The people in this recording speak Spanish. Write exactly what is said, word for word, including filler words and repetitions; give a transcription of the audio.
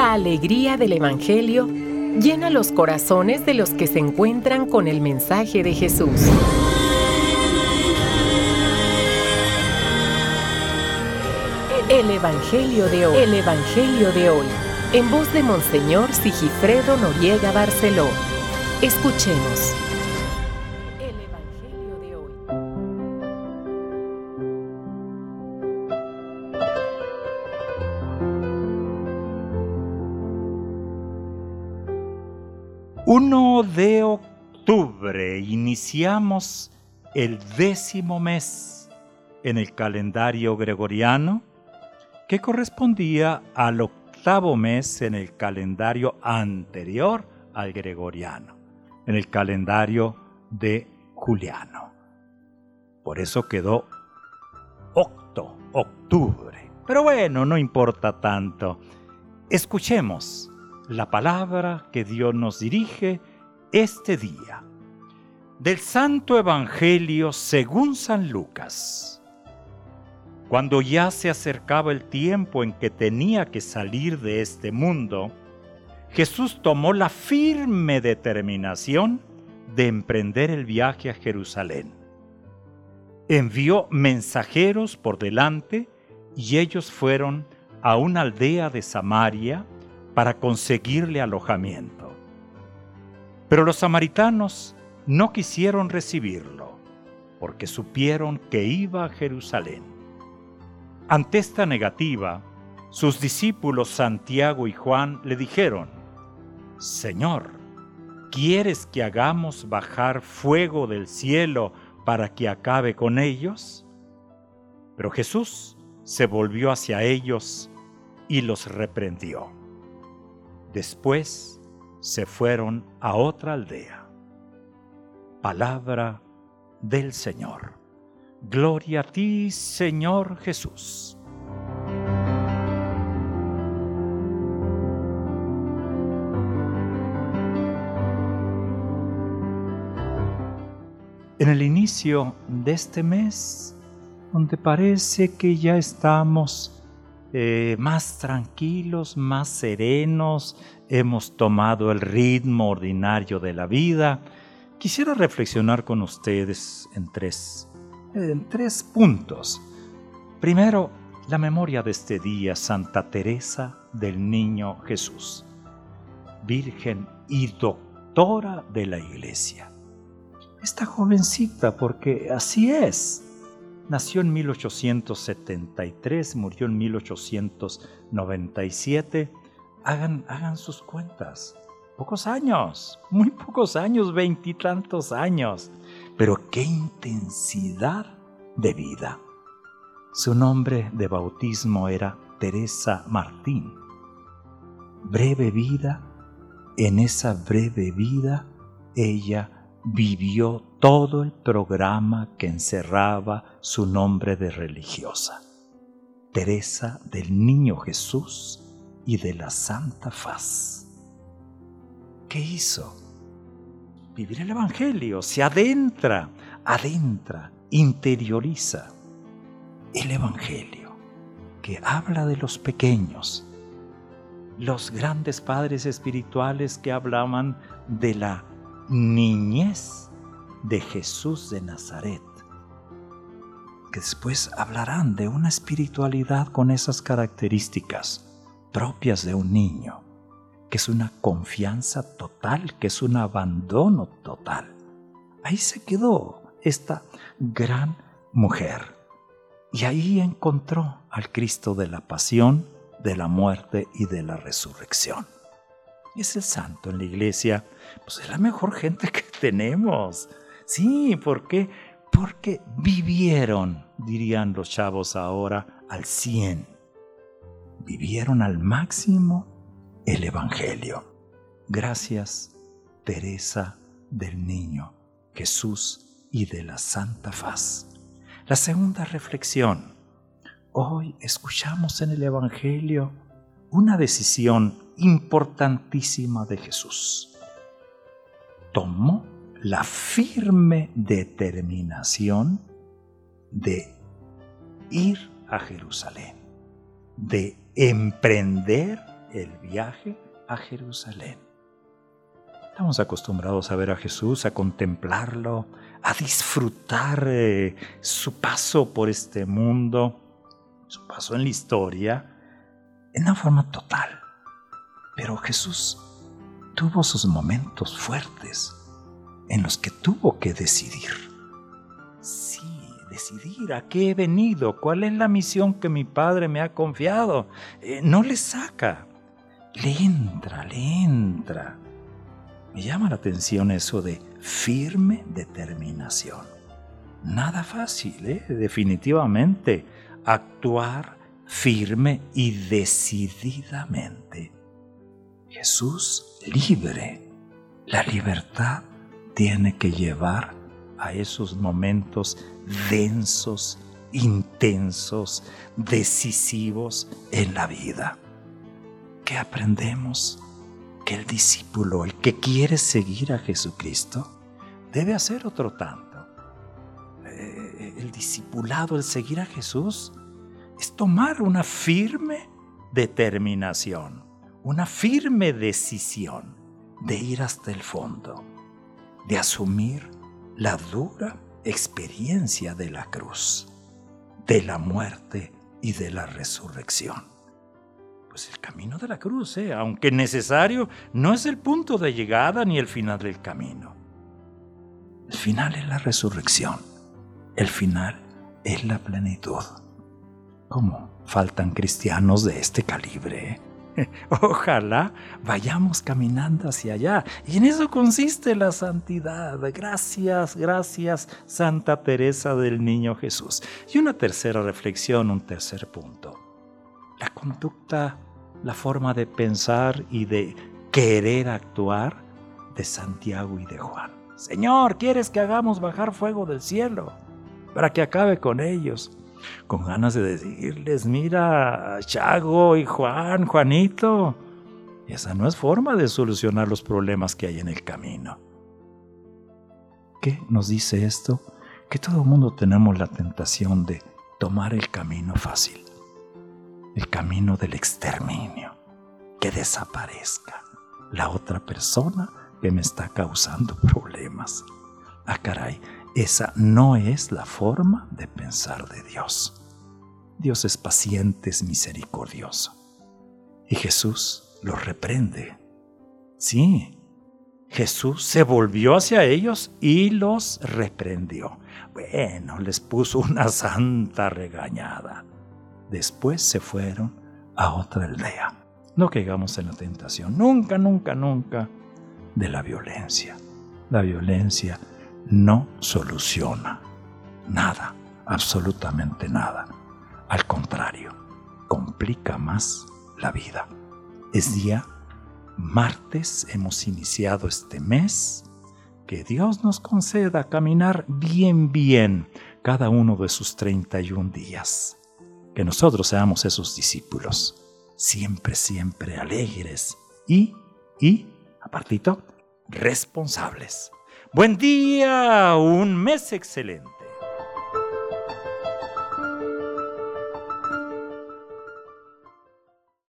La alegría del Evangelio llena los corazones de los que se encuentran con el mensaje de Jesús. El Evangelio de hoy. El Evangelio de hoy. En voz de Monseñor Sigifredo Noriega Barceló. Escuchemos. El Evangelio de hoy. primero de octubre iniciamos el décimo mes en el calendario gregoriano, que correspondía al octavo mes en el calendario anterior al gregoriano, en el calendario de Juliano. Por eso quedó octo, octubre. Pero bueno, no importa tanto. Escuchemos la palabra que Dios nos dirige este día. Del Santo Evangelio según San Lucas. Cuando ya se acercaba el tiempo en que tenía que salir de este mundo, Jesús tomó la firme determinación de emprender el viaje a Jerusalén. Envió mensajeros por delante y ellos fueron a una aldea de Samaria para conseguirle alojamiento. Pero los samaritanos no quisieron recibirlo, porque supieron que iba a Jerusalén. Ante esta negativa, sus discípulos Santiago y Juan le dijeron: «Señor, ¿quieres que hagamos bajar fuego del cielo para que acabe con ellos?» Pero Jesús se volvió hacia ellos y los reprendió. Después se fueron a otra aldea. Palabra del Señor. Gloria a ti, Señor Jesús. En el inicio de este mes, donde parece que ya estamos Eh, más tranquilos, más serenos, hemos tomado el ritmo ordinario de la vida, quisiera reflexionar con ustedes en tres, en tres puntos. Primero, la memoria de este día, Santa Teresa del Niño Jesús, Virgen y doctora de la Iglesia. Esta jovencita, porque así es, nació en mil ochocientos setenta y tres, murió en mil ochocientos noventa y siete. Hagan, hagan sus cuentas. Pocos años, muy pocos años, veintitantos años. Pero qué intensidad de vida. Su nombre de bautismo era Teresa Martín. Breve vida, en esa breve vida ella vivió todo el programa que encerraba su nombre de religiosa. Teresa del Niño Jesús y de la Santa Faz. ¿Qué hizo? Vivir el Evangelio, se adentra, adentra, interioriza. El Evangelio, que habla de los pequeños, los grandes padres espirituales que hablaban de la niñez de Jesús de Nazaret, que después hablarán de una espiritualidad con esas características propias de un niño, que es una confianza total, que es un abandono total. Ahí se quedó esta gran mujer y ahí encontró al Cristo de la pasión, de la muerte y de la resurrección. Es el santo en la iglesia, pues es la mejor gente que tenemos. Sí, ¿por qué? Porque vivieron, dirían los chavos ahora, al cien. Vivieron al máximo el Evangelio. Gracias, Teresa del Niño Jesús y de la Santa Faz. La segunda reflexión. Hoy escuchamos en el Evangelio una decisión importantísima de Jesús. Tomó la firme determinación de ir a Jerusalén, de emprender el viaje a Jerusalén. Estamos acostumbrados a ver a Jesús, a contemplarlo, a disfrutar eh, su paso por este mundo, su paso en la historia, en una forma total. Pero Jesús tuvo sus momentos fuertes en los que tuvo que decidir. Sí, decidir a qué he venido, cuál es la misión que mi Padre me ha confiado. Eh, no le saca, le entra, le entra. Me llama la atención eso de firme determinación. Nada fácil, ¿eh? Definitivamente. Actuar firme y decididamente. Jesús libre. La libertad tiene que llevar a esos momentos densos, intensos, decisivos en la vida. ¿Qué aprendemos? Que el discípulo, el que quiere seguir a Jesucristo, debe hacer otro tanto. Eh, el discipulado, el seguir a Jesús, es tomar una firme determinación, una firme decisión de ir hasta el fondo, de asumir la dura experiencia de la cruz, de la muerte y de la resurrección. Pues el camino de la cruz, ¿eh? aunque necesario, no es el punto de llegada ni el final del camino. El final es la resurrección. El final es la plenitud. ¿Cómo faltan cristianos de este calibre? ¿eh? Ojalá vayamos caminando hacia allá. Y en eso consiste la santidad. Gracias, gracias, Santa Teresa del Niño Jesús. Y una tercera reflexión, un tercer punto. La conducta, la forma de pensar y de querer actuar de Santiago y de Juan. Señor, ¿quieres que hagamos bajar fuego del cielo para que acabe con ellos? Con ganas de decirles, mira, Chago y Juan, Juanito, esa no es forma de solucionar los problemas que hay en el camino. ¿Qué nos dice esto? Que todo el mundo tenemos la tentación de tomar el camino fácil. El camino del exterminio, que desaparezca la otra persona que me está causando problemas. Ah, caray, esa no es la forma de pensar de Dios. Dios es paciente, es misericordioso. Y Jesús los reprende. Sí, Jesús se volvió hacia ellos y los reprendió. Bueno, les puso una santa regañada. Después se fueron a otra aldea. No caigamos en la tentación, nunca, nunca, nunca, de la violencia. La violencia no soluciona nada, absolutamente nada. Al contrario, complica más la vida. Es día martes, hemos iniciado este mes. Que Dios nos conceda caminar bien, bien cada uno de sus treinta y un días. Que nosotros seamos esos discípulos, siempre, siempre alegres y, y, apartito, responsables. Buen día, un mes excelente.